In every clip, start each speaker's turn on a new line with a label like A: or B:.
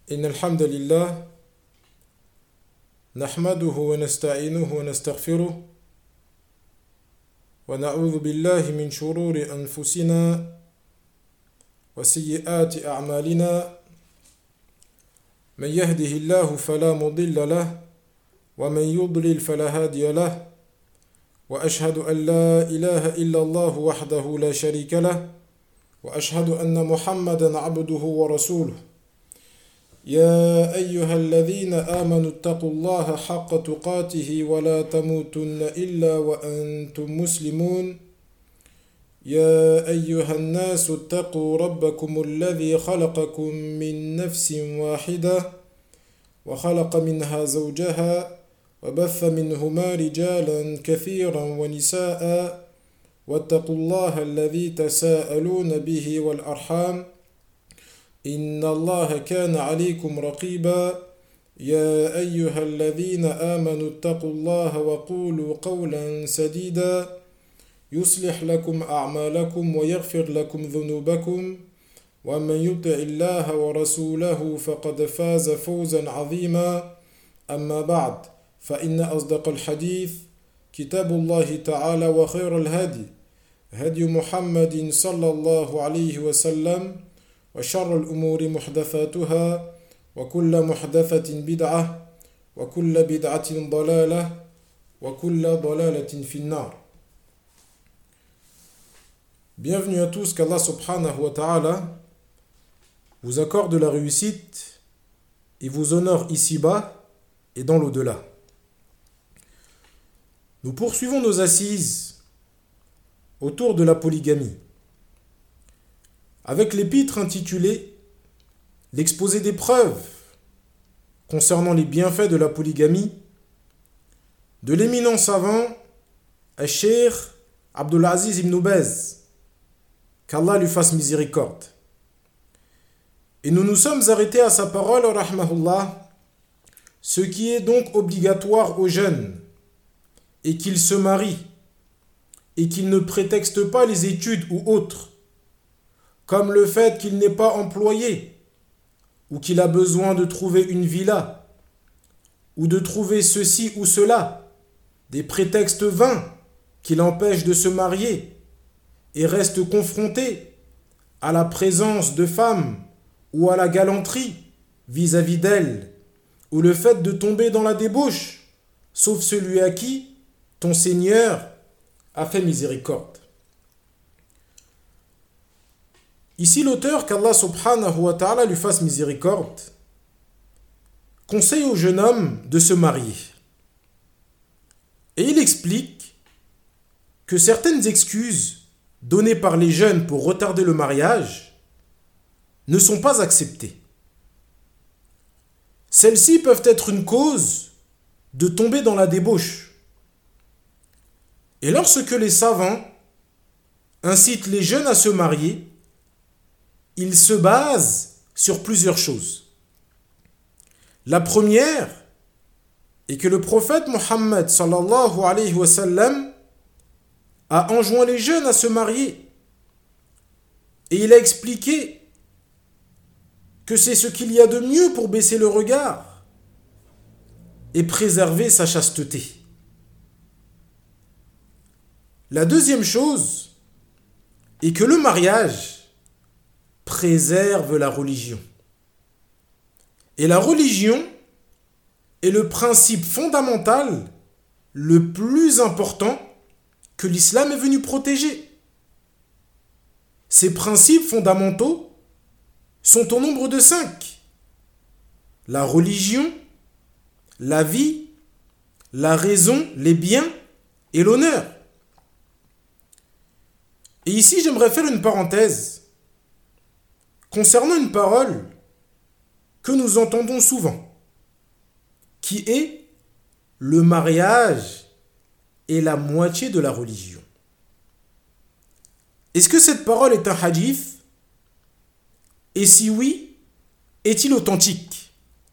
A: إن الحمد لله نحمده ونستعينه ونستغفره ونعوذ بالله من شرور أنفسنا وسيئات أعمالنا من يهده الله فلا مضل له ومن يضلل فلا هادي له وأشهد أن لا إله إلا الله وحده لا شريك له وأشهد أن محمدا عبده ورسوله يا أيها الذين آمنوا اتقوا الله حق تقاته ولا تموتن إلا وأنتم مسلمون يا أيها الناس اتقوا ربكم الذي خلقكم من نفس واحدة وخلق منها زوجها وبث منهما رجالا كثيرا ونساء واتقوا الله الذي تساءلون به والأرحام إن الله كان عليكم رقيبا يا أيها الذين آمنوا اتقوا الله وقولوا قولا سديدا يصلح لكم أعمالكم ويغفر لكم ذنوبكم ومن يطع الله ورسوله فقد فاز فوزا عظيما أما بعد فإن أصدق الحديث كتاب الله تعالى وخير الهدي هدي محمد صلى الله عليه وسلم وشر الأمور محدثاتها وكل محدثة بدعة وكل بدعة ضلالة وكل ضلالة في النار. Bienvenue à tous, qu'Allah subhanahu wa ta'ala vous accorde la réussite et vous honore ici-bas et dans l'au-delà. Nous poursuivons nos assises autour de la polygamie avec l'épître intitulée L'exposé des preuves concernant les bienfaits de la polygamie de l'éminent savant Cheikh Abdul Aziz ibn Baz, qu'Allah lui fasse miséricorde. Et nous nous sommes arrêtés à sa parole, rahmahullah, ce qui est donc obligatoire aux jeunes et qu'ils se marient et qu'ils ne prétextent pas les études ou autres, comme le fait qu'il n'est pas employé, ou qu'il a besoin de trouver une villa, ou de trouver ceci ou cela, des prétextes vains qui l'empêchent de se marier, et reste confronté à la présence de femmes ou à la galanterie vis-à-vis d'elles, ou le fait de tomber dans la débauche, sauf celui à qui ton Seigneur a fait miséricorde. Ici, l'auteur, qu'Allah subhanahu wa ta'ala lui fasse miséricorde, conseille au jeune homme de se marier. Et il explique que certaines excuses données par les jeunes pour retarder le mariage ne sont pas acceptées. Celles-ci peuvent être une cause de tomber dans la débauche. Et lorsque les savants incitent les jeunes à se marier, ils se basent sur plusieurs choses. La première est que le prophète Mohammed sallallahu alayhi wa sallam a enjoint les jeunes à se marier. Et il a expliqué que c'est ce qu'il y a de mieux pour baisser le regard et préserver sa chasteté. La deuxième chose est que le mariage préserve la religion. Et la religion est le principe fondamental le plus important que l'islam est venu protéger. Ces principes fondamentaux sont au nombre de 5. La religion, la vie, la raison, les biens et l'honneur. Et ici, j'aimerais faire une parenthèse concernant une parole que nous entendons souvent, qui est le mariage est la moitié de la religion. Est-ce que cette parole est un hadith? Et si oui, est-il authentique?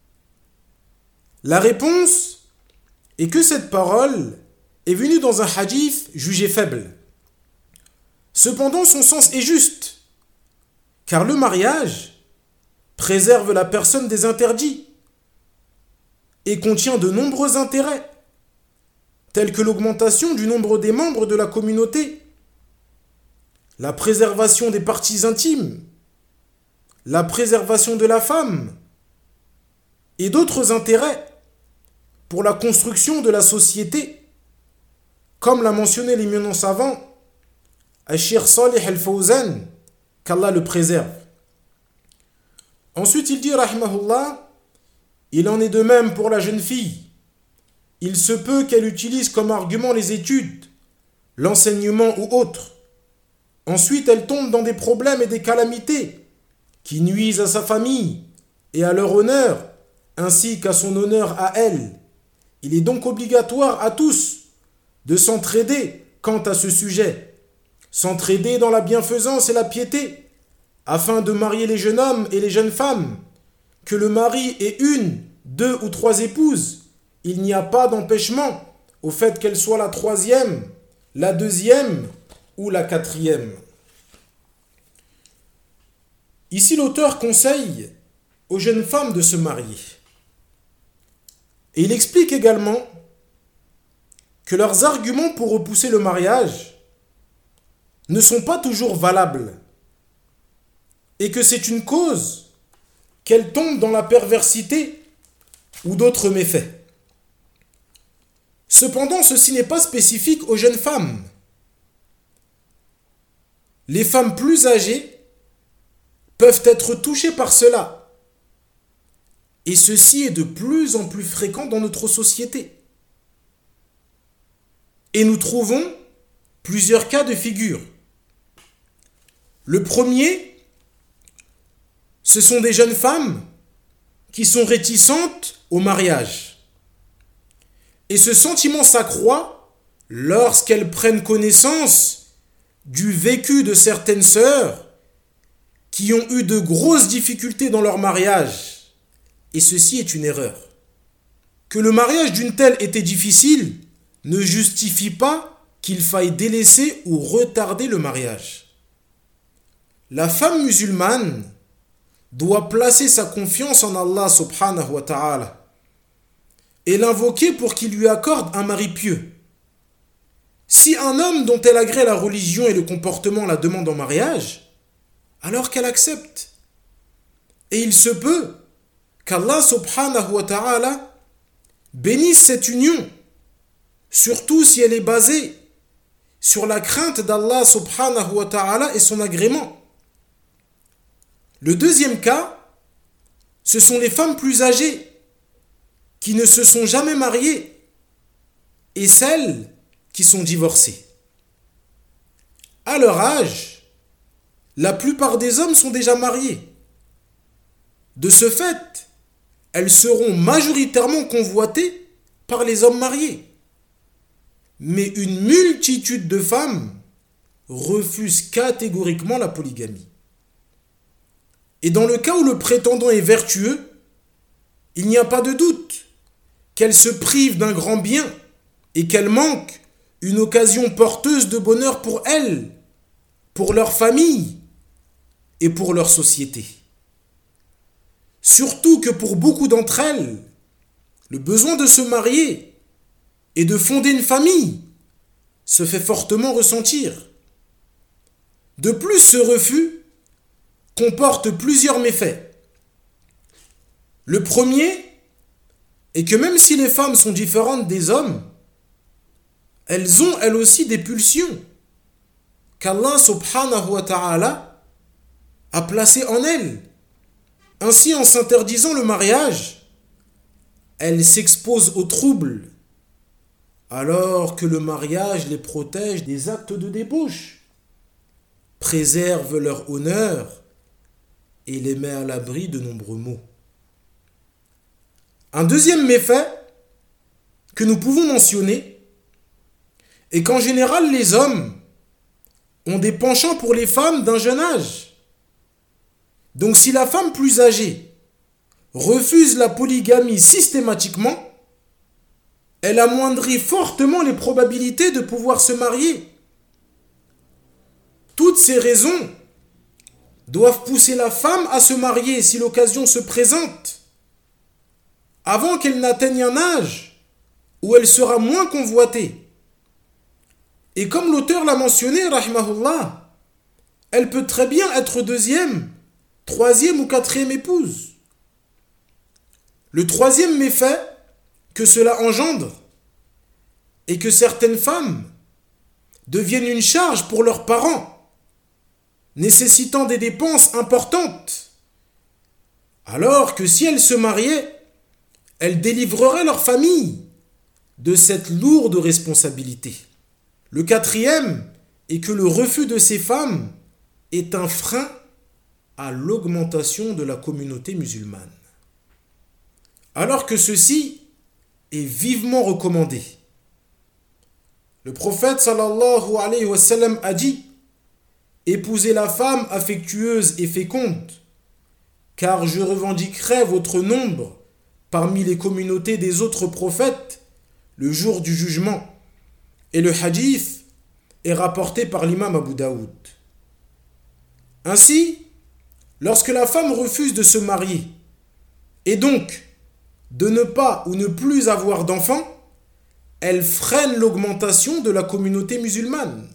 A: La réponse est que cette parole est venue dans un hadith jugé faible. Cependant, son sens est juste, car le mariage préserve la personne des interdits et contient de nombreux intérêts, tels que l'augmentation du nombre des membres de la communauté, la préservation des parties intimes, la préservation de la femme et d'autres intérêts pour la construction de la société, comme l'a mentionné l'éminent savant Cheikh Salih Al-Fawzan, qu'Allah le préserve. Ensuite, il dit, rahimahullah, il en est de même pour la jeune fille. Il se peut qu'elle utilise comme argument les études, l'enseignement ou autre. Ensuite, elle tombe dans des problèmes et des calamités qui nuisent à sa famille et à leur honneur, ainsi qu'à son honneur à elle. Il est donc obligatoire à tous de s'entraider quant à ce sujet, s'entraider dans la bienfaisance et la piété, afin de marier les jeunes hommes et les jeunes femmes, que le mari ait une, deux ou trois épouses. Il n'y a pas d'empêchement au fait qu'elle soit la troisième, la deuxième ou la quatrième. Ici, l'auteur conseille aux jeunes femmes de se marier. Et il explique également que leurs arguments pour repousser le mariage ne sont pas toujours valables et que c'est une cause qu'elles tombent dans la perversité ou d'autres méfaits. Cependant, ceci n'est pas spécifique aux jeunes femmes. Les femmes plus âgées peuvent être touchées par cela. Et ceci est de plus en plus fréquent dans notre société. Et nous trouvons plusieurs cas de figure. Le premier, ce sont des jeunes femmes qui sont réticentes au mariage. Et ce sentiment s'accroît lorsqu'elles prennent connaissance du vécu de certaines sœurs qui ont eu de grosses difficultés dans leur mariage. Et ceci est une erreur. Que le mariage d'une telle était difficile ne justifie pas qu'il faille délaisser ou retarder le mariage. La femme musulmane doit placer sa confiance en Allah subhanahu wa ta'ala et l'invoquer pour qu'il lui accorde un mari pieux. Si un homme dont elle agrée la religion et le comportement la demande en mariage, alors qu'elle accepte. Et il se peut qu'Allah subhanahu wa ta'ala bénisse cette union, surtout si elle est basée sur la crainte d'Allah subhanahu wa ta'ala et son agrément. Le deuxième cas, ce sont les femmes plus âgées qui ne se sont jamais mariées et celles qui sont divorcées. À leur âge, la plupart des hommes sont déjà mariés. De ce fait, elles seront majoritairement convoitées par les hommes mariés. Mais une multitude de femmes refusent catégoriquement la polygamie. Et dans le cas où le prétendant est vertueux, il n'y a pas de doute qu'elle se prive d'un grand bien et qu'elle manque une occasion porteuse de bonheur pour elles, pour leur famille et pour leur société. Surtout que pour beaucoup d'entre elles, le besoin de se marier et de fonder une famille se fait fortement ressentir. De plus, ce refus comporte plusieurs méfaits. Le premier est que même si les femmes sont différentes des hommes, elles ont elles aussi des pulsions qu'Allah subhanahu wa ta'ala a placées en elles. Ainsi, en s'interdisant le mariage, elles s'exposent aux troubles, alors que le mariage les protège des actes de débauche, préserve leur honneur et les met à l'abri de nombreux maux. Un deuxième méfait que nous pouvons mentionner est qu'en général les hommes ont des penchants pour les femmes d'un jeune âge. Donc si la femme plus âgée refuse la polygamie systématiquement, elle amoindrit fortement les probabilités de pouvoir se marier. Toutes ces raisons doivent pousser la femme à se marier si l'occasion se présente, avant qu'elle n'atteigne un âge où elle sera moins convoitée. Et comme l'auteur l'a mentionné, rahimahullah, elle peut très bien être deuxième, troisième ou quatrième épouse. Le troisième méfait que cela engendre est que certaines femmes deviennent une charge pour leurs parents, nécessitant des dépenses importantes, alors que si elles se mariaient, elles délivreraient leur famille de cette lourde responsabilité. Le quatrième est que le refus de ces femmes est un frein à l'augmentation de la communauté musulmane, alors que ceci est vivement recommandé. Le prophète sallallahu alayhi wa sallam a dit: épousez la femme affectueuse et féconde, car je revendiquerai votre nombre parmi les communautés des autres prophètes le jour du jugement. Et le hadith est rapporté par l'imam Abu Daoud. Ainsi, lorsque la femme refuse de se marier, et donc de ne pas ou ne plus avoir d'enfants, elle freine l'augmentation de la communauté musulmane.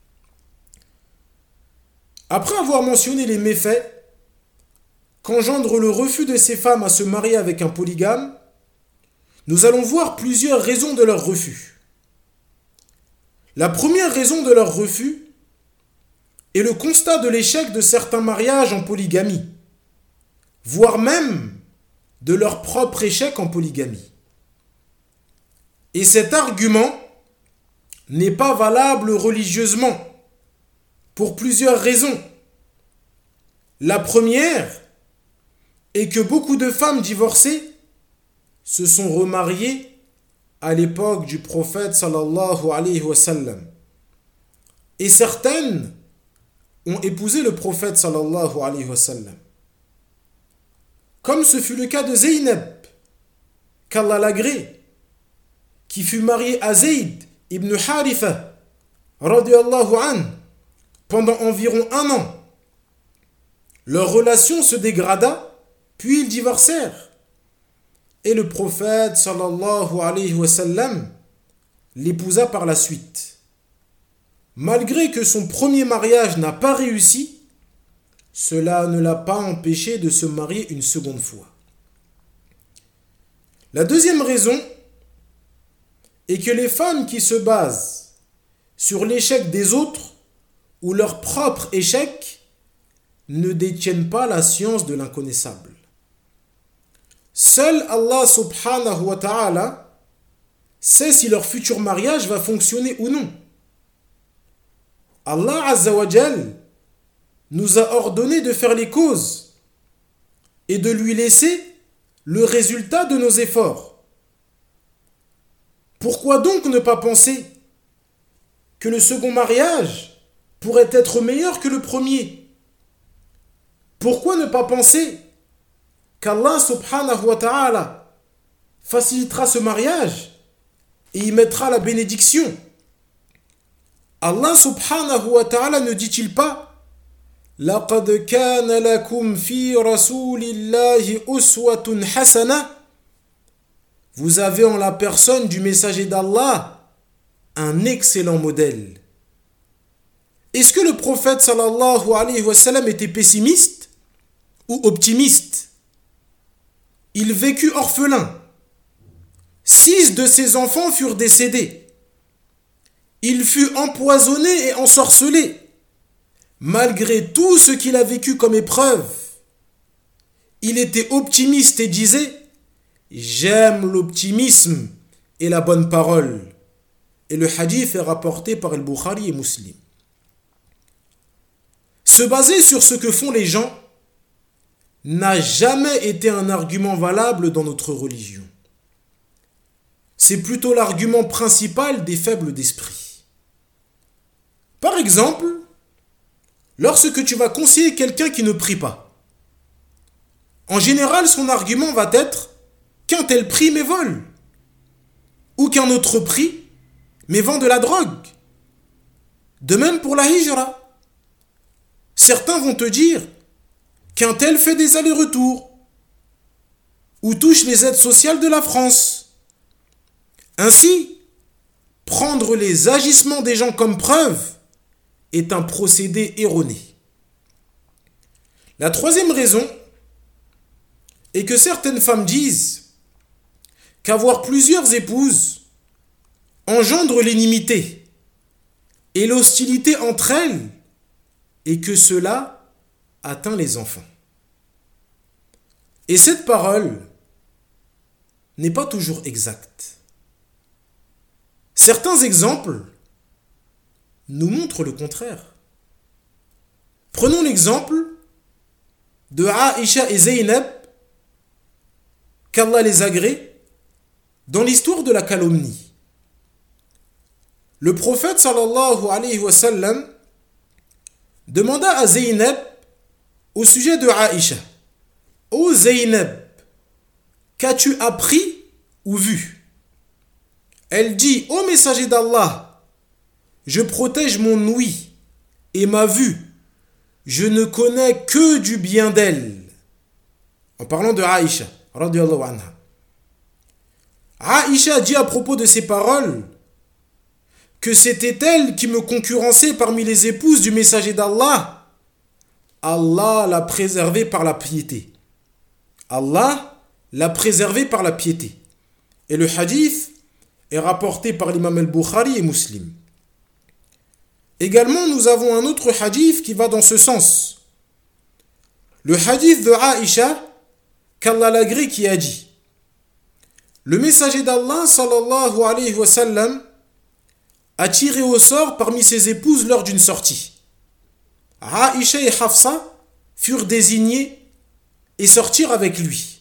A: Après avoir mentionné les méfaits qu'engendre le refus de ces femmes à se marier avec un polygame, nous allons voir plusieurs raisons de leur refus. La première raison de leur refus est le constat de l'échec de certains mariages en polygamie, voire même de leur propre échec en polygamie. Et cet argument n'est pas valable religieusement pour plusieurs raisons. La première est que beaucoup de femmes divorcées se sont remariées à l'époque du prophète sallallahu alayhi wa sallam. Et certaines ont épousé le prophète sallallahu alayhi wa sallam. Comme ce fut le cas de Zaynab, qu'Allah l'agrée, qui fut mariée à Zayd ibn Haritha radiyallahu anhu pendant environ 1 an. Leur relation se dégrada, puis ils divorcèrent. Et le prophète sallallahu alayhi wa sallam l'épousa par la suite. Malgré que son premier mariage n'a pas réussi, cela ne l'a pas empêché de se marier une seconde fois. La deuxième raison est que les femmes qui se basent sur l'échec des autres ou leur propre échec ne détiennent pas la science de l'inconnaissable. Seul Allah subhanahu wa ta'ala sait si leur futur mariage va fonctionner ou non. Allah azza wa jal nous a ordonné de faire les causes et de lui laisser le résultat de nos efforts. Pourquoi donc ne pas penser que le second mariage pourrait être meilleur que le premier? Pourquoi ne pas penser qu'Allah subhanahu wa ta'ala facilitera ce mariage et y mettra la bénédiction? Allah subhanahu wa ta'ala ne dit-il pas: لَقَدْ كَانَ لَكُمْ فِي رَسُولِ اللَّهِ أُسْوَةٌ حَسَنَةٌ. Vous avez en la personne du messager d'Allah un excellent modèle. Est-ce que le prophète sallallahu alayhi wa sallam était pessimiste ou optimiste? Il vécut orphelin. 6 de ses enfants furent décédés. Il fut empoisonné et ensorcelé. Malgré tout ce qu'il a vécu comme épreuve, il était optimiste et disait: j'aime l'optimisme et la bonne parole. Et le hadith est rapporté par Al-Bukhari et Muslim. Se baser sur ce que font les gens n'a jamais été un argument valable dans notre religion. C'est plutôt l'argument principal des faibles d'esprit. Par exemple, lorsque tu vas conseiller quelqu'un qui ne prie pas, en général, son argument va être qu'un tel prie mais vole, ou qu'un autre prie mais vend de la drogue. De même pour la hijra. Certains vont te dire: qu'un tel fait des allers-retours ou touche les aides sociales de la France. Ainsi, prendre les agissements des gens comme preuve est un procédé erroné. La troisième raison est que certaines femmes disent qu'avoir plusieurs épouses engendre l'inimité et l'hostilité entre elles et que cela atteint les enfants. Et cette parole n'est pas toujours exacte. Certains exemples nous montrent le contraire. Prenons l'exemple de Aïcha et Zeynep, qu'Allah les agrée, dans l'histoire de la calomnie. Le prophète sallallahu alayhi wa sallam demanda à Zeynep au sujet de Aïcha: Ô Zeynep, qu'as-tu appris ou vu? Elle dit: Ô messager d'Allah, je protège mon ouïe et ma vue, je ne connais que du bien d'elle. En parlant de Aïcha, radiyallahu anha. Aïcha dit à propos de ces paroles que c'était elle qui me concurrençait parmi les épouses du messager d'Allah. Allah l'a préservée par la piété. Allah l'a préservée par la piété. Et le hadith est rapporté par l'imam al-Bukhari et Muslim. Également, nous avons un autre hadith qui va dans ce sens. Le hadith de Aïcha, qu'Allah l'agrée, qui a dit: le messager d'Allah sallallahu alayhi wa sallam a tiré au sort parmi ses épouses lors d'une sortie. Aïcha et Hafsa furent désignés et sortirent avec lui.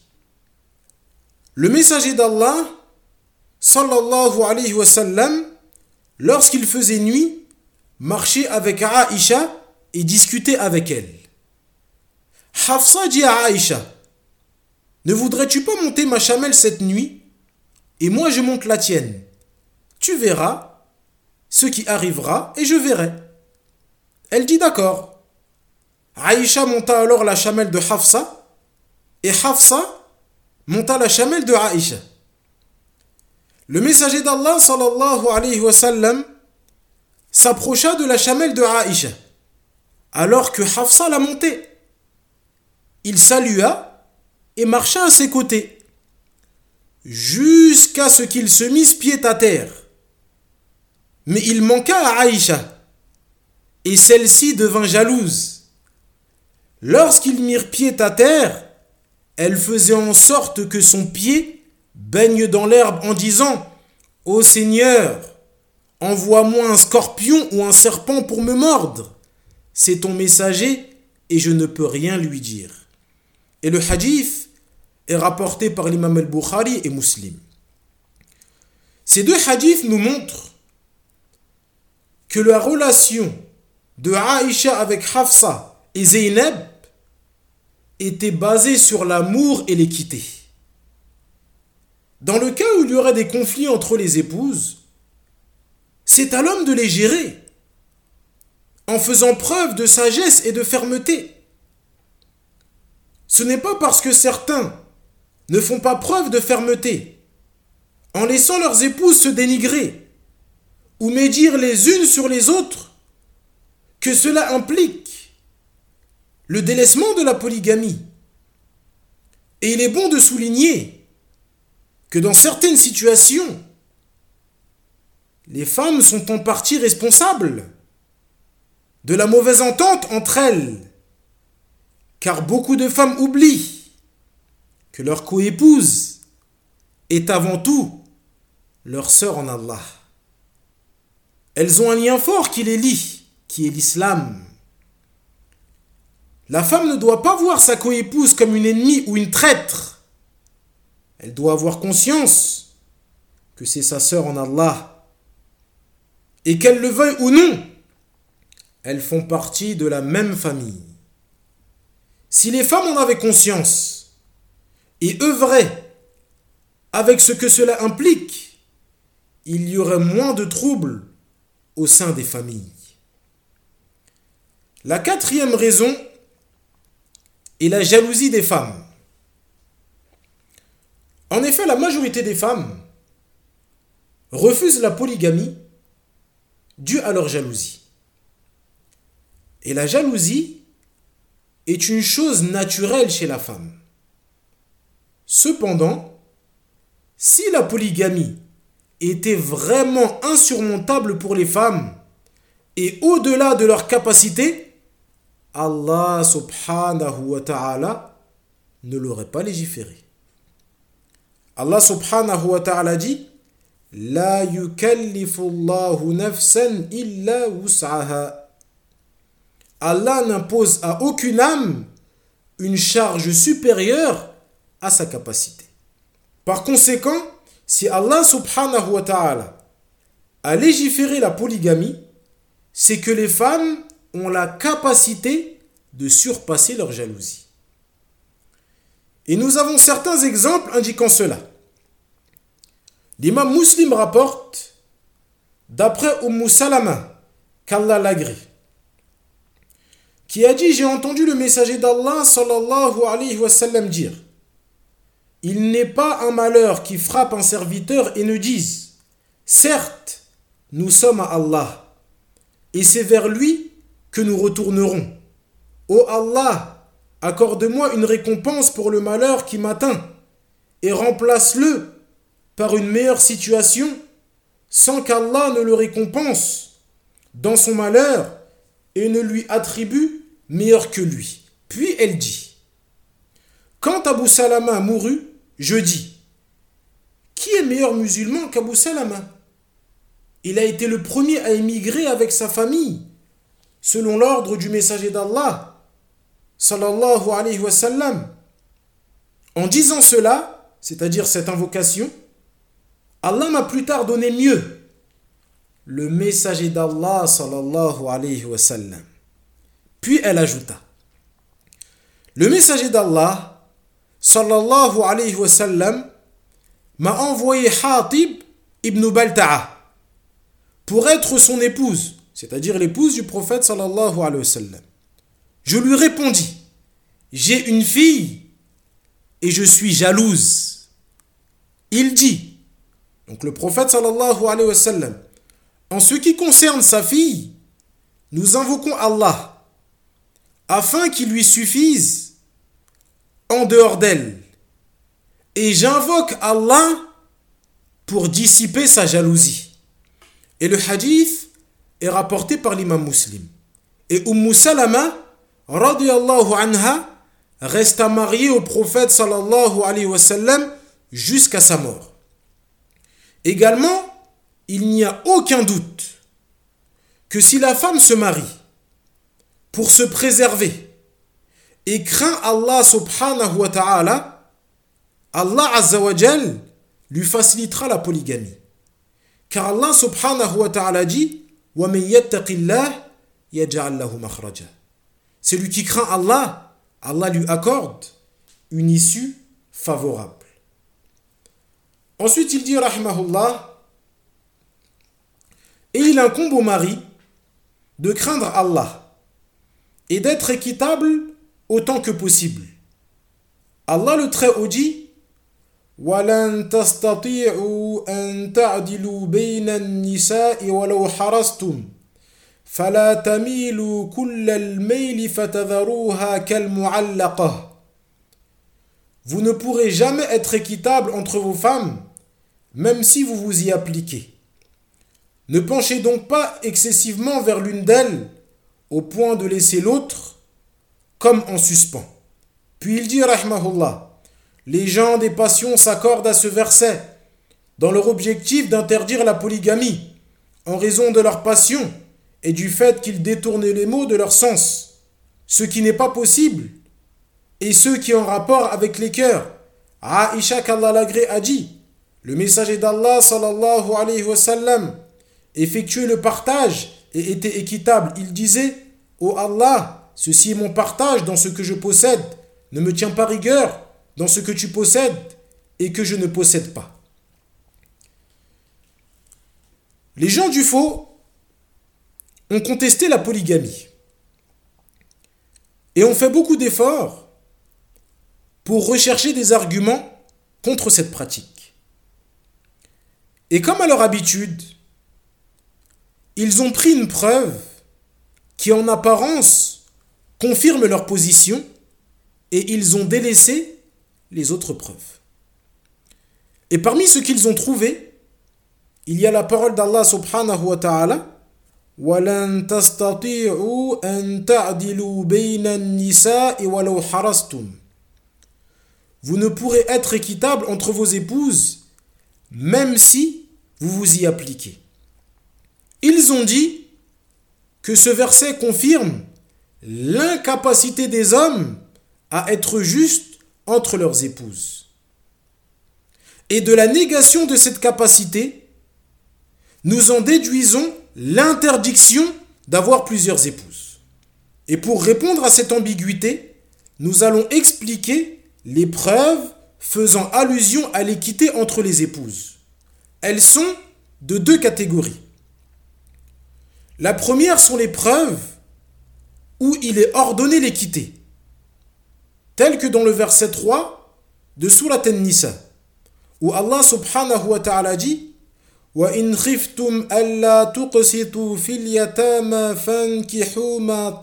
A: Le messager d'Allah sallallahu alayhi wa sallam, lorsqu'il faisait nuit, marchait avec Aïcha et discutait avec elle. Hafsa dit à Aïcha: ne voudrais-tu pas monter ma chamelle cette nuit et moi je monte la tienne? Tu verras ce qui arrivera et je verrai. Elle dit d'accord. Aïcha monta alors la chamelle de Hafsa et Hafsa monta la chamelle de Aïcha. Le messager d'Allah sallallahu alayhi wa sallam s'approcha de la chamelle de Aïcha alors que Hafsa la montait. Il salua et marcha à ses côtés jusqu'à ce qu'ils se missent pied à terre. Mais il manqua à Aïcha et celle-ci devint jalouse. Lorsqu'ils mirent pied à terre, elle faisait en sorte que son pied baigne dans l'herbe en disant: Ô Seigneur, envoie-moi un scorpion ou un serpent pour me mordre. C'est ton messager et je ne peux rien lui dire. Et le hadith est rapporté par l'imam al-Bukhari et Muslim. Ces deux hadiths nous montrent que la relation de Aïcha avec Hafsa et Zeynep était basée sur l'amour et l'équité. Dans le cas où il y aurait des conflits entre les épouses, c'est à l'homme de les gérer en faisant preuve de sagesse et de fermeté. Ce n'est pas parce que certains ne font pas preuve de fermeté en laissant leurs épouses se dénigrer ou médire les unes sur les autres que cela implique le délaissement de la polygamie. Et il est bon de souligner que dans certaines situations, les femmes sont en partie responsables de la mauvaise entente entre elles, car beaucoup de femmes oublient que leur coépouse est avant tout leur sœur en Allah. Elles ont un lien fort qui les lie, qui est l'islam. La femme ne doit pas voir sa coépouse comme une ennemie ou une traître. Elle doit avoir conscience que c'est sa sœur en Allah. Et qu'elle le veuille ou non, elles font partie de la même famille. Si les femmes en avaient conscience et œuvraient avec ce que cela implique, il y aurait moins de troubles au sein des familles. La quatrième raison et la jalousie des femmes. En effet, la majorité des femmes refusent la polygamie due à leur jalousie. Et la jalousie est une chose naturelle chez la femme. Cependant, si la polygamie était vraiment insurmontable pour les femmes et au-delà de leur capacité, Allah subhanahu wa ta'ala ne l'aurait pas légiféré. Allah subhanahu wa ta'ala dit La yukallifu Allahu nafsan illa wus'aha. Allah n'impose à aucune âme une charge supérieure à sa capacité. Par conséquent, si Allah subhanahu wa ta'ala a légiféré la polygamie, c'est que les femmes ont la capacité de surpasser leur jalousie. Et nous avons certains exemples indiquant cela. L'imam Muslim rapporte, d'après Salama, qu'Allah l'agrée, qui a dit « J'ai entendu le messager d'Allah sallallahu alayhi wa sallam dire « Il n'est pas un malheur qui frappe un serviteur et ne dise « Certes, nous sommes à Allah, et c'est vers lui que nous retournerons. Ô Allah, accorde-moi une récompense pour le malheur qui m'atteint, et remplace-le par une meilleure situation, sans qu'Allah ne le récompense dans son malheur et ne lui attribue meilleur que lui. » Puis elle dit, quand Abu Salama mourut, je dis, qui est meilleur musulman qu'Abu Salama? Il a été le premier à émigrer avec sa famille, selon l'ordre du messager d'Allah, sallallahu alayhi wa sallam. En disant cela, c'est-à-dire cette invocation, Allah m'a plus tard donné mieux. Le messager d'Allah, sallallahu alayhi wa sallam. Puis elle ajouta, le messager d'Allah, sallallahu alayhi wa sallam, m'a envoyé Hatib ibn Balta'a pour être son épouse, c'est-à-dire l'épouse du prophète sallallahu alayhi wa sallam. Je lui répondis, j'ai une fille et je suis jalouse. Il dit, donc le prophète sallallahu alayhi wa sallam, en ce qui concerne sa fille, nous invoquons Allah afin qu'il lui suffise en dehors d'elle. Et j'invoque Allah pour dissiper sa jalousie. Et le hadith est rapporté par l'imam Muslim. Et Salama, radiyallahu anha, resta mariée au prophète sallallahu alayhi wa sallam jusqu'à sa mort. Également, il n'y a aucun doute que si la femme se marie pour se préserver et craint Allah subhanahu wa ta'ala, Allah azza wa jal lui facilitera la polygamie. Car Allah subhanahu wa ta'ala dit وَمَنْ يَتَّقِ اللَّهِ يَجْعَلْ لَهُ مَخْرَجًا. Celui qui craint Allah, Allah lui accorde une issue favorable. Ensuite il dit rahimahullah, et il incombe au mari de craindre Allah et d'être équitable autant que possible. Allah le Très-Haut dit وَلَن تَسْتَطِيعُوا أَن تَعْدِلُوا بَيْنَ النِّسَاءِ وَلَوْ حَرَصْتُمْ فَلَا تَمِيلُوا كُلَّ الْمَيْلِ فَتَذَرُوهَا كَالْمُعَلَّقَةِ. Vous ne pourrez jamais être équitable entre vos femmes, même si vous vous y appliquez. Ne penchez donc pas excessivement vers l'une d'elles, au point de laisser l'autre comme en suspens. Puis il dit, rahmahullah, les gens des passions s'accordent à ce verset dans leur objectif d'interdire la polygamie en raison de leur passion et du fait qu'ils détournent les mots de leur sens, ce qui n'est pas possible, et ceux qui ont rapport avec les cœurs. Aïcha qu'Allah l'agrée a dit, le messager d'Allah sallallahu alayhi wa sallam effectuait le partage et était équitable. Il disait, ô Allah, ceci est mon partage dans ce que je possède, ne me tiens pas rigueur dans ce que tu possèdes et que je ne possède pas. Les gens du faux ont contesté la polygamie et ont fait beaucoup d'efforts pour rechercher des arguments contre cette pratique. Et comme à leur habitude, ils ont pris une preuve qui en apparence confirme leur position et ils ont délaissé les autres preuves. Et parmi ce qu'ils ont trouvé, il y a la parole d'Allah subhanahu wa ta'ala وَلَن تَسْتَطِيعُوا أَن تَعْدِلُوا بَيْنَ النِّسَاءِ وَلَوْ حَرَصْتُمْ. Vous ne pourrez être équitable entre vos épouses, même si vous vous y appliquez. Ils ont dit que ce verset confirme l'incapacité des hommes à être justes entre leurs épouses. Et de la négation de cette capacité, nous en déduisons l'interdiction d'avoir plusieurs épouses. Et pour répondre à cette ambiguïté, nous allons expliquer les preuves faisant allusion à l'équité entre les épouses. Elles sont de deux catégories. La première sont les preuves où il est ordonné l'équité, telles que dans le verset 3 de Surat An-Nisa, où Allah subhanahu wa ta'ala dit وَإِنْ خِفْتُمْ أَلَّا تُقْسِطُوا فِي الْيَتَامَى فَانكِحُوا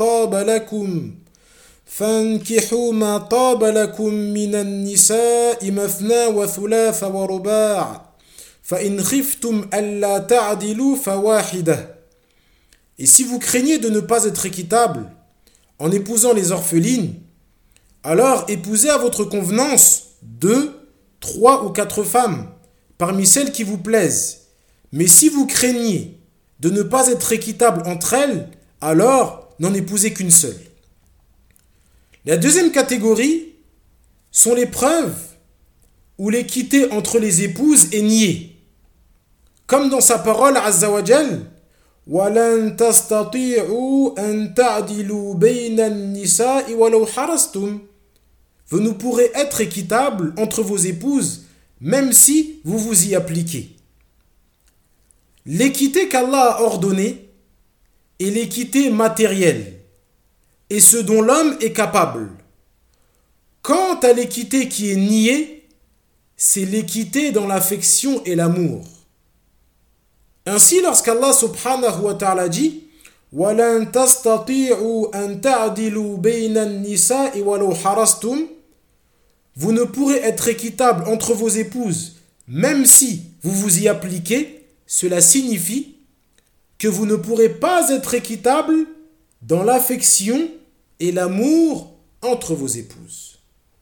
A: مَا طَابَ لَكُم مِّنَ النِّسَاءِ مَثْنَى وَثُلَاثَ وَرُبَاعَ فَإِنْ خِفْتُمْ أَلَّا تَعْدِلُوا فَوَاحِدَةً. Et si vous craignez de ne pas être équitable en épousant les orphelines, alors épousez à votre convenance 2, 3 ou 4 femmes parmi celles qui vous plaisent. Mais si vous craignez de ne pas être équitable entre elles, alors n'en épousez qu'une seule. La deuxième catégorie sont les preuves où l'équité entre les épouses est niée. Comme dans sa parole, Azza wa Jal, وَلَن تَسْتَطِيعُوا أَن تَعْدِلُوا بَيْنَ النِّسَاءِ وَلَوْ حَرَصْتُمْ. Vous ne pourrez être équitable entre vos épouses, même si vous vous y appliquez. L'équité qu'Allah a ordonnée est l'équité matérielle et ce dont l'homme est capable. Quant à l'équité qui est niée, c'est l'équité dans l'affection et l'amour. Ainsi, lorsqu'Allah subhanahu wa ta'ala dit وَلَن تَسْتَطِيعُوا أَن تَعْدِلُوا بَيْنَ النِّسَاءِ وَلَوْ حَرَصْتُمْ. Vous ne pourrez être équitable entre vos épouses, même si vous vous y appliquez. Cela signifie que vous ne pourrez pas être équitable dans l'affection et l'amour entre vos épouses.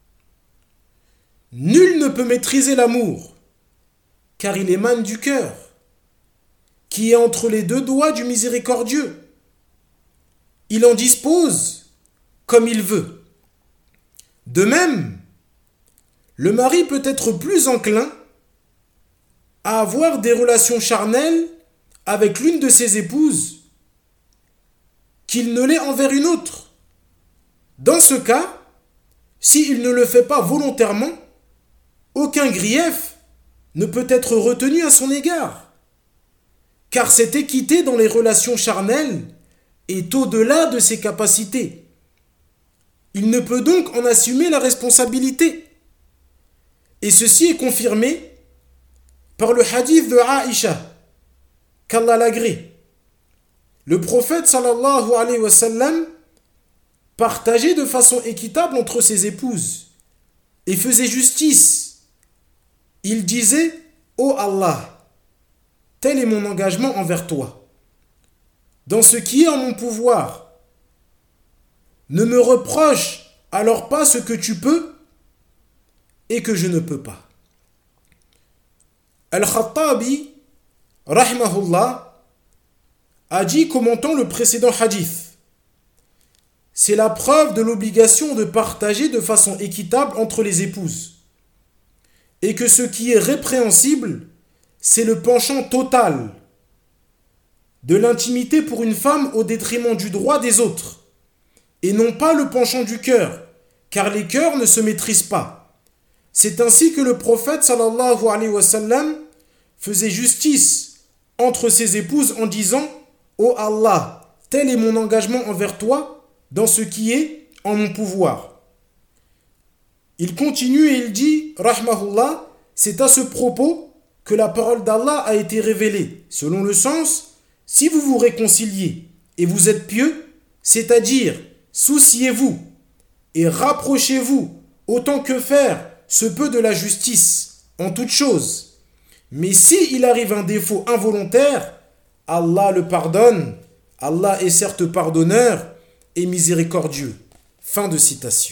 A: Nul ne peut maîtriser l'amour, car il émane du cœur, qui est entre les deux doigts du miséricordieux. Il en dispose comme il veut. De même, le mari peut être plus enclin à avoir des relations charnelles avec l'une de ses épouses qu'il ne l'est envers une autre. Dans ce cas, s'il ne le fait pas volontairement, aucun grief ne peut être retenu à son égard, car cette équité dans les relations charnelles est au-delà de ses capacités. Il ne peut donc en assumer la responsabilité. Et ceci est confirmé par le hadith de Aïcha, qu'Allah l'agrée. Le prophète sallallahu alayhi wa sallam partageait de façon équitable entre ses épouses et faisait justice. Il disait: Ô Allah, tel est mon engagement envers toi. Dans ce qui est en mon pouvoir, ne me reproche alors pas ce que tu peux et que je ne peux pas. Al-Khattabi, rahimahullah, a dit, commentant le précédent hadith, c'est la preuve de l'obligation de partager de façon équitable entre les épouses, et que ce qui est répréhensible, c'est le penchant total de l'intimité pour une femme au détriment du droit des autres, et non pas le penchant du cœur, car les cœurs ne se maîtrisent pas. C'est ainsi que le prophète sallallahu alayhi wa sallam faisait justice entre ses épouses en disant: Ô Allah, tel est mon engagement envers toi dans ce qui est en mon pouvoir. il continue et il dit, rahmahullah, c'est à ce propos que la parole d'Allah a été révélée, selon le sens, si vous vous réconciliez et vous êtes pieux, c'est-à-dire souciez-vous et rapprochez-vous autant que faire se peut de la justice en toute chose. Mais si il arrive un défaut involontaire, Allah le pardonne. Allah est certes pardonneur et miséricordieux. Fin de citation.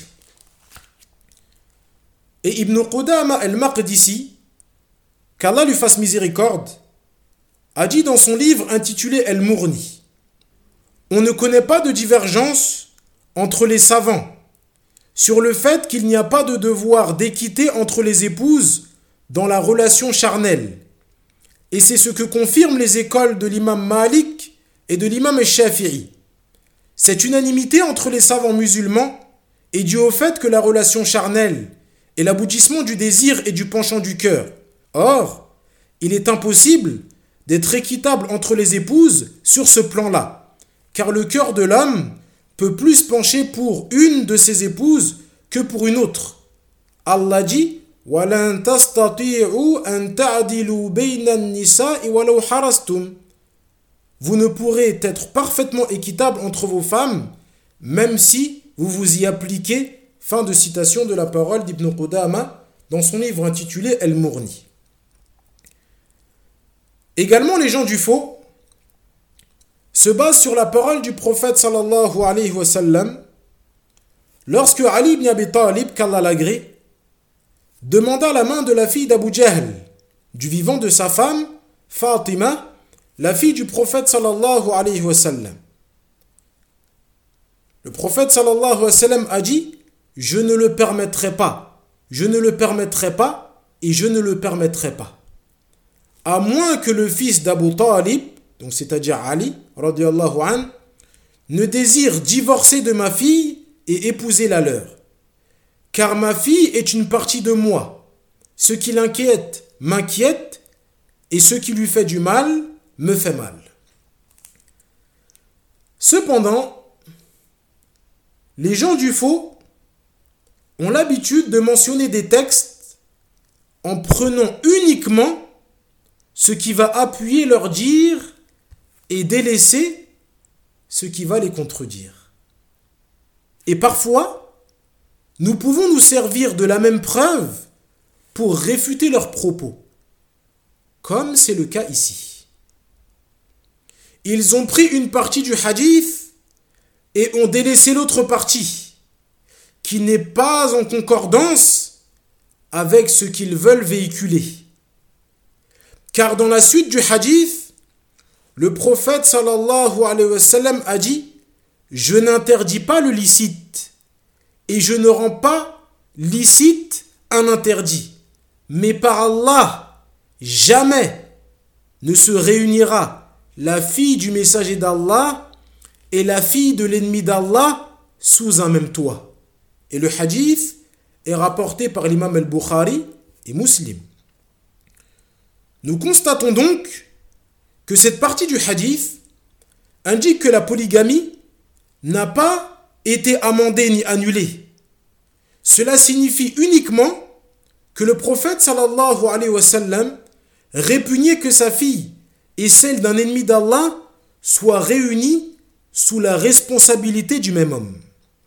A: Et Ibn Qudama al-Maqdisi, qu'Allah lui fasse miséricorde, a dit dans son livre intitulé Al-Mourni, on ne connaît pas de divergence entre les savants sur le fait qu'il n'y a pas de devoir d'équité entre les épouses dans la relation charnelle. Et c'est ce que confirment les écoles de l'imam Malik et de l'imam Shafi'i. Cette unanimité entre les savants musulmans est due au fait que la relation charnelle est l'aboutissement du désir et du penchant du cœur. Or, il est impossible d'être équitable entre les épouses sur ce plan-là, car le cœur de l'homme peut plus pencher pour une de ses épouses que pour une autre. Allah dit وَلَن تَسْتَطِيعُوا أَن تَعْدِلُوا بَيْنَ النِّسَاءِ وَلَوْ حَرَصْتُمْ. Vous ne pourrez être parfaitement équitable entre vos femmes, même si vous vous y appliquez. Fin de citation de la parole d'Ibn Qudama dans son livre intitulé Al-Mourni. Également, les gens du faux se basent sur la parole du prophète sallallahu alayhi wa sallam lorsque Ali ibn Abi Talib, qu'Allah l'agrée, demanda la main de la fille d'Abu Jahl, du vivant de sa femme, Fatima, la fille du prophète sallallahu alayhi wa sallam. Le prophète sallallahu alayhi wa sallam a dit « Je ne le permettrai pas, je ne le permettrai pas et je ne le permettrai pas. » À moins que le fils d'Abu Talib, donc c'est-à-dire Ali, radiyallahu an, ne désire divorcer de ma fille et épouser la leur. Car ma fille est une partie de moi. Ce qui l'inquiète m'inquiète et ce qui lui fait du mal me fait mal. Cependant, les gens du faux ont l'habitude de mentionner des textes en prenant uniquement ce qui va appuyer leur dire et délaisser ce qui va les contredire. Et parfois, nous pouvons nous servir de la même preuve pour réfuter leurs propos, comme c'est le cas ici. Ils ont pris une partie du hadith et ont délaissé l'autre partie, qui n'est pas en concordance avec ce qu'ils veulent véhiculer. Car dans la suite du hadith, le prophète sallallahu alayhi wa sallam a dit « Je n'interdis pas le licite et je ne rends pas licite un interdit. Mais par Allah, jamais ne se réunira la fille du messager d'Allah et la fille de l'ennemi d'Allah sous un même toit. » Et le hadith est rapporté par l'imam al-Bukhari et Muslim. Nous constatons donc que cette partie du hadith indique que la polygamie n'a pas été amendée ni annulée. Cela signifie uniquement que le prophète sallallahu alayhi wa sallam répugnait que sa fille et celle d'un ennemi d'Allah soient réunies sous la responsabilité du même homme.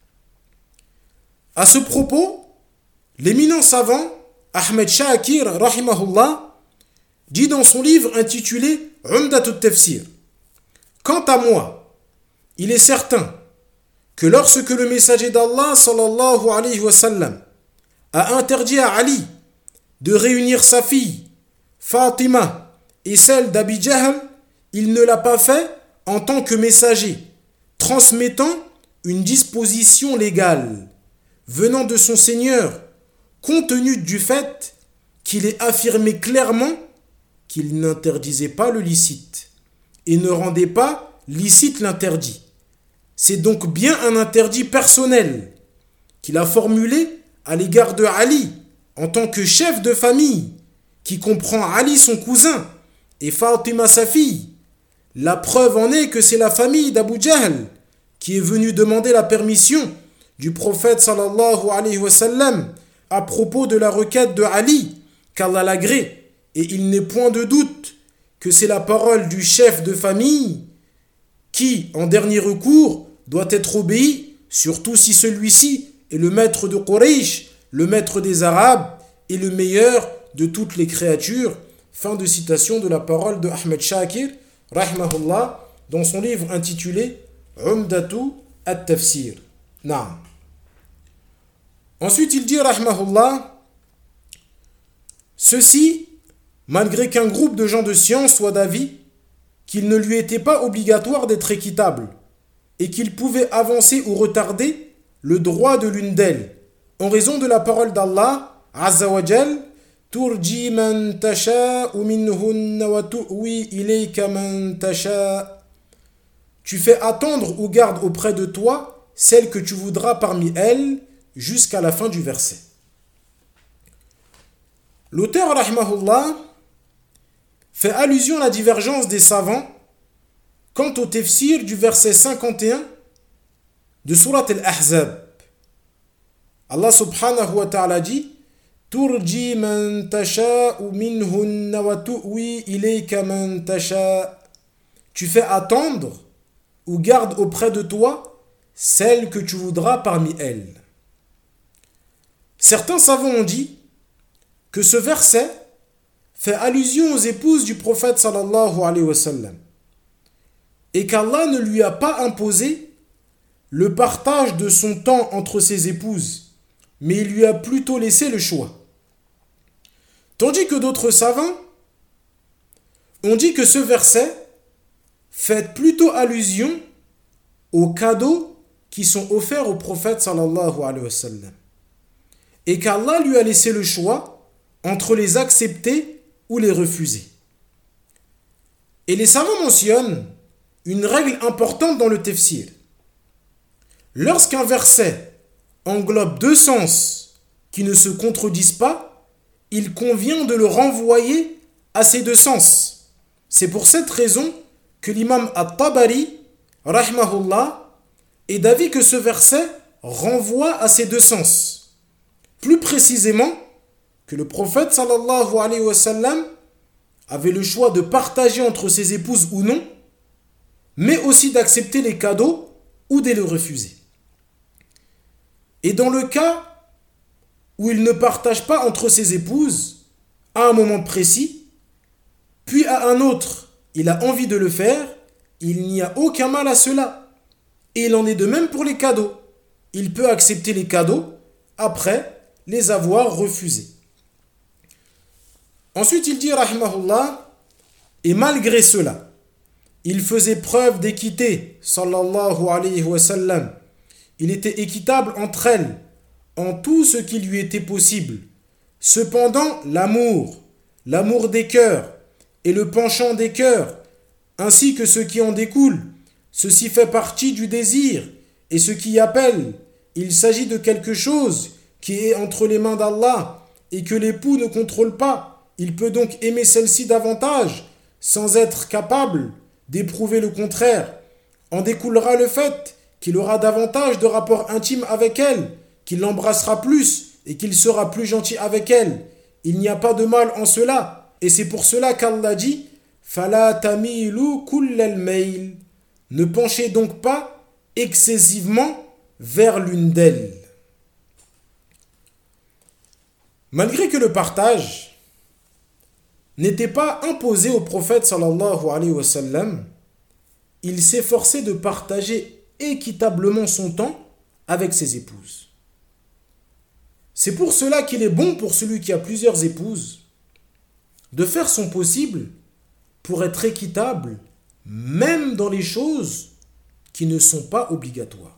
A: À ce propos, l'éminent savant Ahmed Shakir rahimahullah dit dans son livre intitulé Umdatut Tafsir: quant à moi, il est certain que lorsque le messager d'Allah sallallahu alayhi wa sallam a interdit à Ali de réunir sa fille Fatima et celle d'Abi Jahl, il ne l'a pas fait en tant que messager, transmettant une disposition légale venant de son Seigneur, compte tenu du fait qu'il est affirmé clairement qu'il n'interdisait pas le licite et ne rendait pas licite l'interdit. C'est donc bien un interdit personnel qu'il a formulé à l'égard de Ali en tant que chef de famille qui comprend Ali son cousin et Fatima sa fille. La preuve en est que c'est la famille d'Abu Jahl qui est venue demander la permission du prophète sallallahu alayhi wa sallam à propos de la requête de Ali, qu'Allah l'agrée, et il n'est point de doute que c'est la parole du chef de famille qui, en dernier recours, doit être obéi, surtout si celui-ci est le maître de Quraysh, le maître des Arabes et le meilleur de toutes les créatures. Fin de citation de la parole de Ahmed Shakir, rahimahullah, dans son livre intitulé Umdatu at-Tafsir. Naam. Ensuite, il dit, rahimahullah, ceci, malgré qu'un groupe de gens de science soit d'avis qu'il ne lui était pas obligatoire d'être équitable et qu'il pouvait avancer ou retarder le droit de l'une d'elles, en raison de la parole d'Allah, Azza wa Jal, Turji man tasha'u minhunna wa tu'wi ilayka man tasha'. Tu fais attendre ou gardes auprès de toi celle que tu voudras parmi elles, jusqu'à la fin du verset. L'auteur, rahimahullah, fait allusion à la divergence des savants quant au tafsir du verset 51 de Surat Al-Ahzab. Allah subhanahu wa ta'ala dit Turji man tasha'u minhunna wa tu'wi ilayka man tasha'. Tu fais attendre ou garde auprès de toi celle que tu voudras parmi elles. Certains savants ont dit que ce verset fait allusion aux épouses du prophète sallallahu alayhi wa sallam et qu'Allah ne lui a pas imposé le partage de son temps entre ses épouses, mais il lui a plutôt laissé le choix. Tandis que d'autres savants ont dit que ce verset fait plutôt allusion aux cadeaux qui sont offerts au prophète sallallahu alayhi wa sallam et qu'Allah lui a laissé le choix entre les accepter ou les refuser. Et les savants mentionnent une règle importante dans le tafsir. Lorsqu'un verset englobe deux sens qui ne se contredisent pas, il convient de le renvoyer à ces deux sens. C'est pour cette raison que l'imam At-Tabari, rahimahullah, est d'avis que ce verset renvoie à ces deux sens. Plus précisément, que le prophète sallallahu alayhi wa sallam avait le choix de partager entre ses épouses ou non, mais aussi d'accepter les cadeaux ou de les refuser. Et dans le cas où il ne partage pas entre ses épouses, à un moment précis, puis à un autre, il a envie de le faire, il n'y a aucun mal à cela. Et il en est de même pour les cadeaux. Il peut accepter les cadeaux après les avoir refusés. Ensuite, il dit, rahimahullah, et malgré cela, il faisait preuve d'équité, sallallahu alayhi wa sallam. Il était équitable entre elles, en tout ce qui lui était possible. Cependant, l'amour des cœurs et le penchant des cœurs, ainsi que ce qui en découle, ceci fait partie du désir, et ce qui appelle, il s'agit de quelque chose qui est entre les mains d'Allah et que l'époux ne contrôle pas. Il peut donc aimer celle-ci davantage sans être capable d'éprouver le contraire. En découlera le fait qu'il aura davantage de rapports intimes avec elle, qu'il l'embrassera plus et qu'il sera plus gentil avec elle. Il n'y a pas de mal en cela. Et c'est pour cela qu'Allah dit « Fala tamilu kullal mayl » Ne penchez donc pas excessivement vers l'une d'elles. Malgré que le partage n'était pas imposé au prophète sallallahu alayhi wa sallam, il s'efforçait de partager équitablement son temps avec ses épouses. C'est pour cela qu'il est bon pour celui qui a plusieurs épouses de faire son possible pour être équitable, même dans les choses qui ne sont pas obligatoires.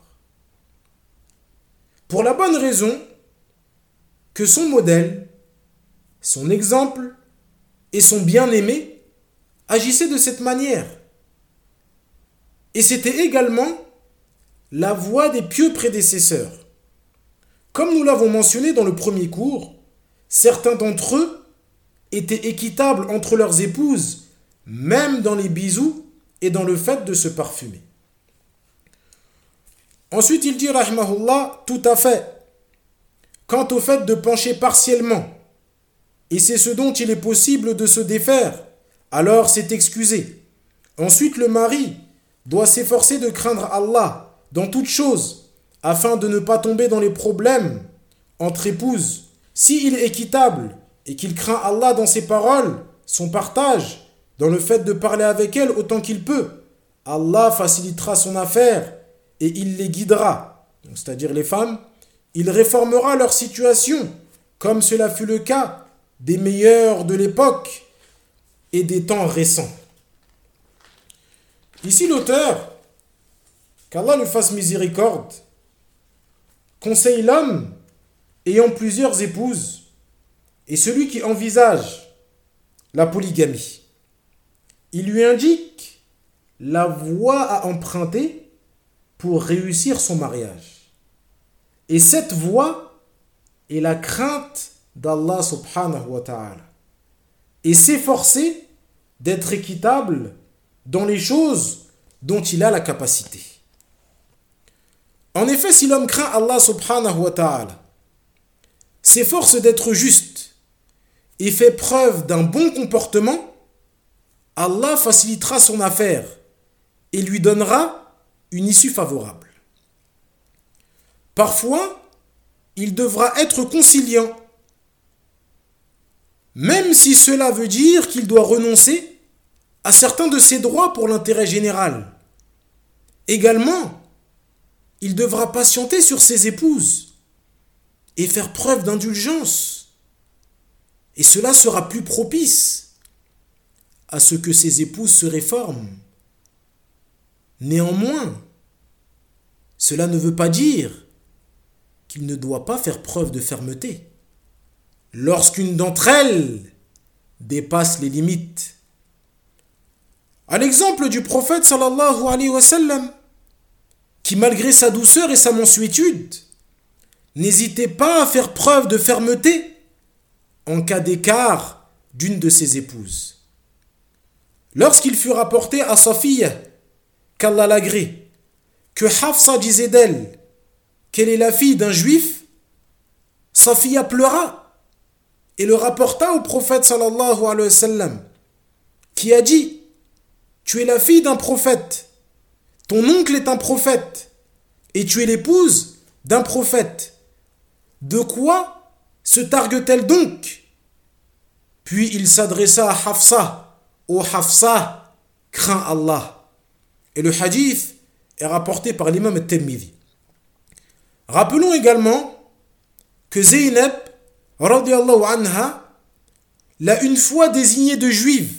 A: Pour la bonne raison que son modèle, son exemple et son bien-aimé agissaient de cette manière. Et c'était également la voie des pieux prédécesseurs. Comme nous l'avons mentionné dans le premier cours, certains d'entre eux étaient équitables entre leurs épouses, même dans les bisous et dans le fait de se parfumer. Ensuite, il dit, rahimahullah, tout à fait. quant au fait de pencher partiellement, et c'est ce dont il est possible de se défaire, alors c'est excusé. Ensuite, le mari doit s'efforcer de craindre Allah dans toute chose, afin de ne pas tomber dans les problèmes entre épouses. S'il est équitable et qu'il craint Allah dans ses paroles, son partage, dans le fait de parler avec elle autant qu'il peut, Allah facilitera son affaire et il les guidera, c'est-à-dire les femmes, il réformera leur situation, comme cela fut le cas des meilleurs de l'époque et des temps récents. Ici l'auteur, qu'Allah lui fasse miséricorde, conseille l'homme ayant plusieurs épouses et celui qui envisage la polygamie. Il lui indique la voie à emprunter pour réussir son mariage. Et cette voie est la crainte d'Allah subhanahu wa ta'ala. Et s'efforcer d'être équitable dans les choses dont il a la capacité. En effet, si l'homme craint Allah subhanahu wa ta'ala, s'efforce d'être juste et fait preuve d'un bon comportement, Allah facilitera son affaire et lui donnera une issue favorable. Parfois, il devra être conciliant, même si cela veut dire qu'il doit renoncer à certains de ses droits pour l'intérêt général. Également, il devra patienter sur ses épouses et faire preuve d'indulgence. Et cela sera plus propice à ce que ses épouses se réforment. Néanmoins, cela ne veut pas dire qu'il ne doit pas faire preuve de fermeté lorsqu'une d'entre elles dépasse les limites. À l'exemple du prophète sallallahu alayhi wa sallam, qui malgré sa douceur et sa mansuétude, n'hésitait pas à faire preuve de fermeté en cas d'écart d'une de ses épouses. Lorsqu'il fut rapporté à sa fille, qu'Allah l'agrée, que Hafsa disait d'elle qu'elle est la fille d'un juif, sa fille pleura et le rapporta au prophète sallallahu alayhi wa sallam, qui a dit: tu es la fille d'un prophète, ton oncle est un prophète, et tu es l'épouse d'un prophète. De quoi se targue-t-elle donc? Puis il s'adressa à Hafsa: ô Hafsa, crains Allah. Et le hadith est rapporté par l'imam al-Tirmidhi. Rappelons également que Zeynep, radiyallahu anha, l'a une fois désignée de juive.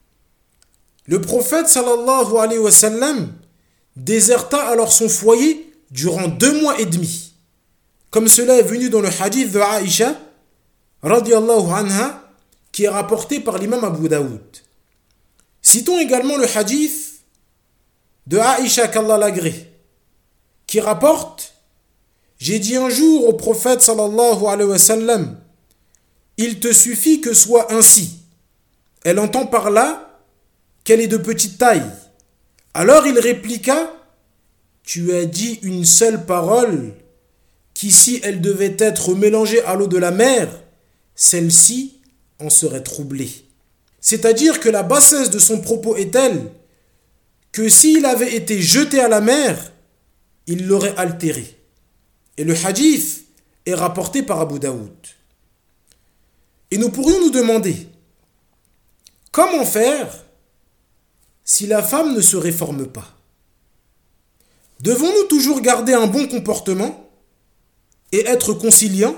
A: Le prophète sallallahu alayhi wa sallam déserta alors son foyer durant 2 mois et demi, comme cela est venu dans le hadith de Aïcha, radiyallahu anha, qui est rapporté par l'imam Abu Daoud. Citons également le hadith de Aïcha qu'Allah l'agrée, qui rapporte: j'ai dit un jour au prophète sallallahu alayhi wa sallam, il te suffit que soit ainsi. Elle entend par là qu'elle est de petite taille. Alors il répliqua: tu as dit une seule parole qui, si elle devait être mélangée à l'eau de la mer, celle-ci en serait troublée. C'est-à-dire que la bassesse de son propos est telle que s'il avait été jeté à la mer, il l'aurait altéré. Et le hadith est rapporté par Abu Daoud. Et nous pourrions nous demander, comment faire si la femme ne se réforme pas? Devons-nous toujours garder un bon comportement et être conciliants?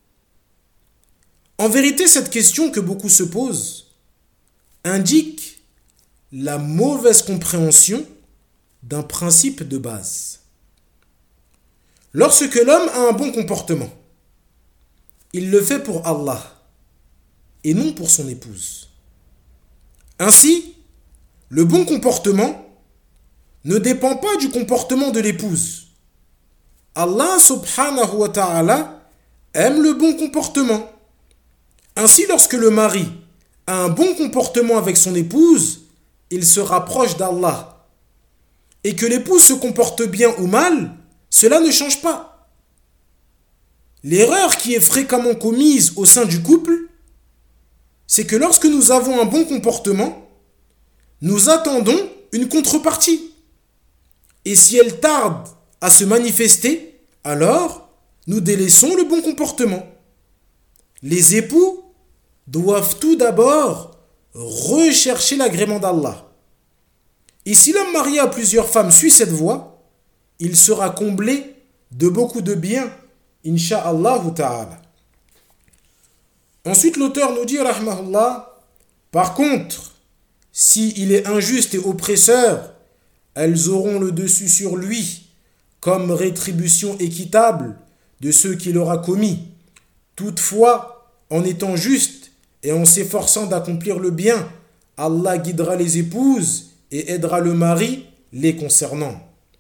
A: En vérité, cette question que beaucoup se posent indique la mauvaise compréhension d'un principe de base. Lorsque l'homme a un bon comportement, il le fait pour Allah et non pour son épouse. Ainsi, le bon comportement ne dépend pas du comportement de l'épouse. Allah subhanahu wa ta'ala aime le bon comportement. Ainsi, lorsque le mari a un bon comportement avec son épouse, il se rapproche d'Allah. Et que l'épouse se comporte bien ou mal, cela ne change pas. L'erreur qui est fréquemment commise au sein du couple, c'est que lorsque nous avons un bon comportement, nous attendons une contrepartie. Et si elle tarde à se manifester, alors nous délaissons le bon comportement. Les époux doivent tout d'abord rechercher l'agrément d'Allah. Et si l'homme marié à plusieurs femmes suit cette voie, il sera comblé de beaucoup de biens, incha'Allah ta'ala. Ensuite, l'auteur nous dit, rahmahullah, par contre, s'il est injuste et oppresseur, elles auront le dessus sur lui, comme rétribution équitable de ceux qu'il aura commis. Toutefois, en étant juste et en s'efforçant d'accomplir le bien, Allah guidera les épouses et aidera le mari les concernant.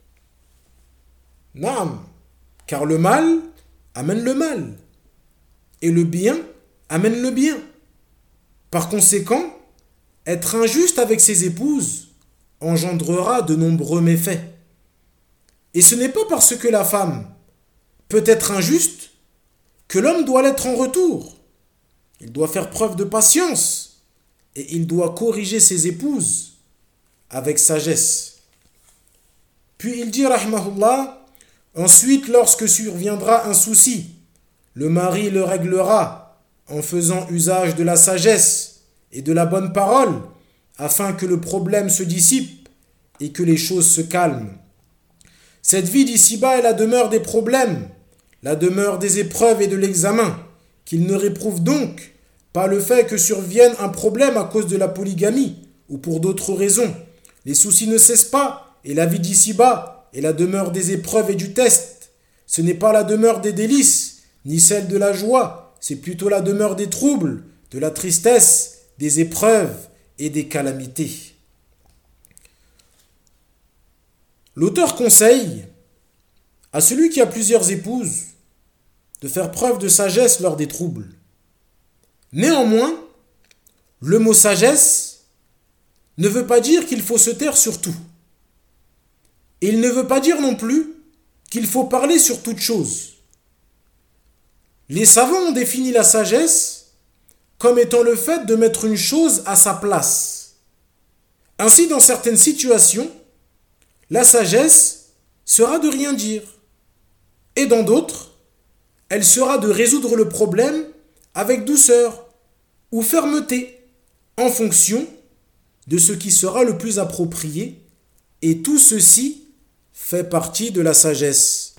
A: Naam, car le mal amène le mal, et le bien amène le bien. Par conséquent, être injuste avec ses épouses engendrera de nombreux méfaits. Et ce n'est pas parce que la femme peut être injuste que l'homme doit l'être en retour. Il doit faire preuve de patience et il doit corriger ses épouses avec sagesse. Puis il dit, rahmahullah, ensuite, lorsque surviendra un souci, le mari le réglera en faisant usage de la sagesse et de la bonne parole afin que le problème se dissipe et que les choses se calment. Cette vie d'ici-bas est la demeure des problèmes, la demeure des épreuves et de l'examen, qu'il ne réprouve donc pas le fait que survienne un problème à cause de la polygamie ou pour d'autres raisons. Les soucis ne cessent pas et la vie d'ici-bas est la demeure des épreuves et du test. Ce n'est pas la demeure des délices, ni celle de la joie, c'est plutôt la demeure des troubles, de la tristesse, des épreuves et des calamités. L'auteur conseille à celui qui a plusieurs épouses de faire preuve de sagesse lors des troubles. Néanmoins, le mot sagesse ne veut pas dire qu'il faut se taire sur tout. Et il ne veut pas dire non plus qu'il faut parler sur toute chose. Les savants ont défini la sagesse comme étant le fait de mettre une chose à sa place. Ainsi, dans certaines situations, la sagesse sera de rien dire. Et dans d'autres, elle sera de résoudre le problème avec douceur ou fermeté, en fonction de ce qui sera le plus approprié. Et tout ceci fait partie de la sagesse.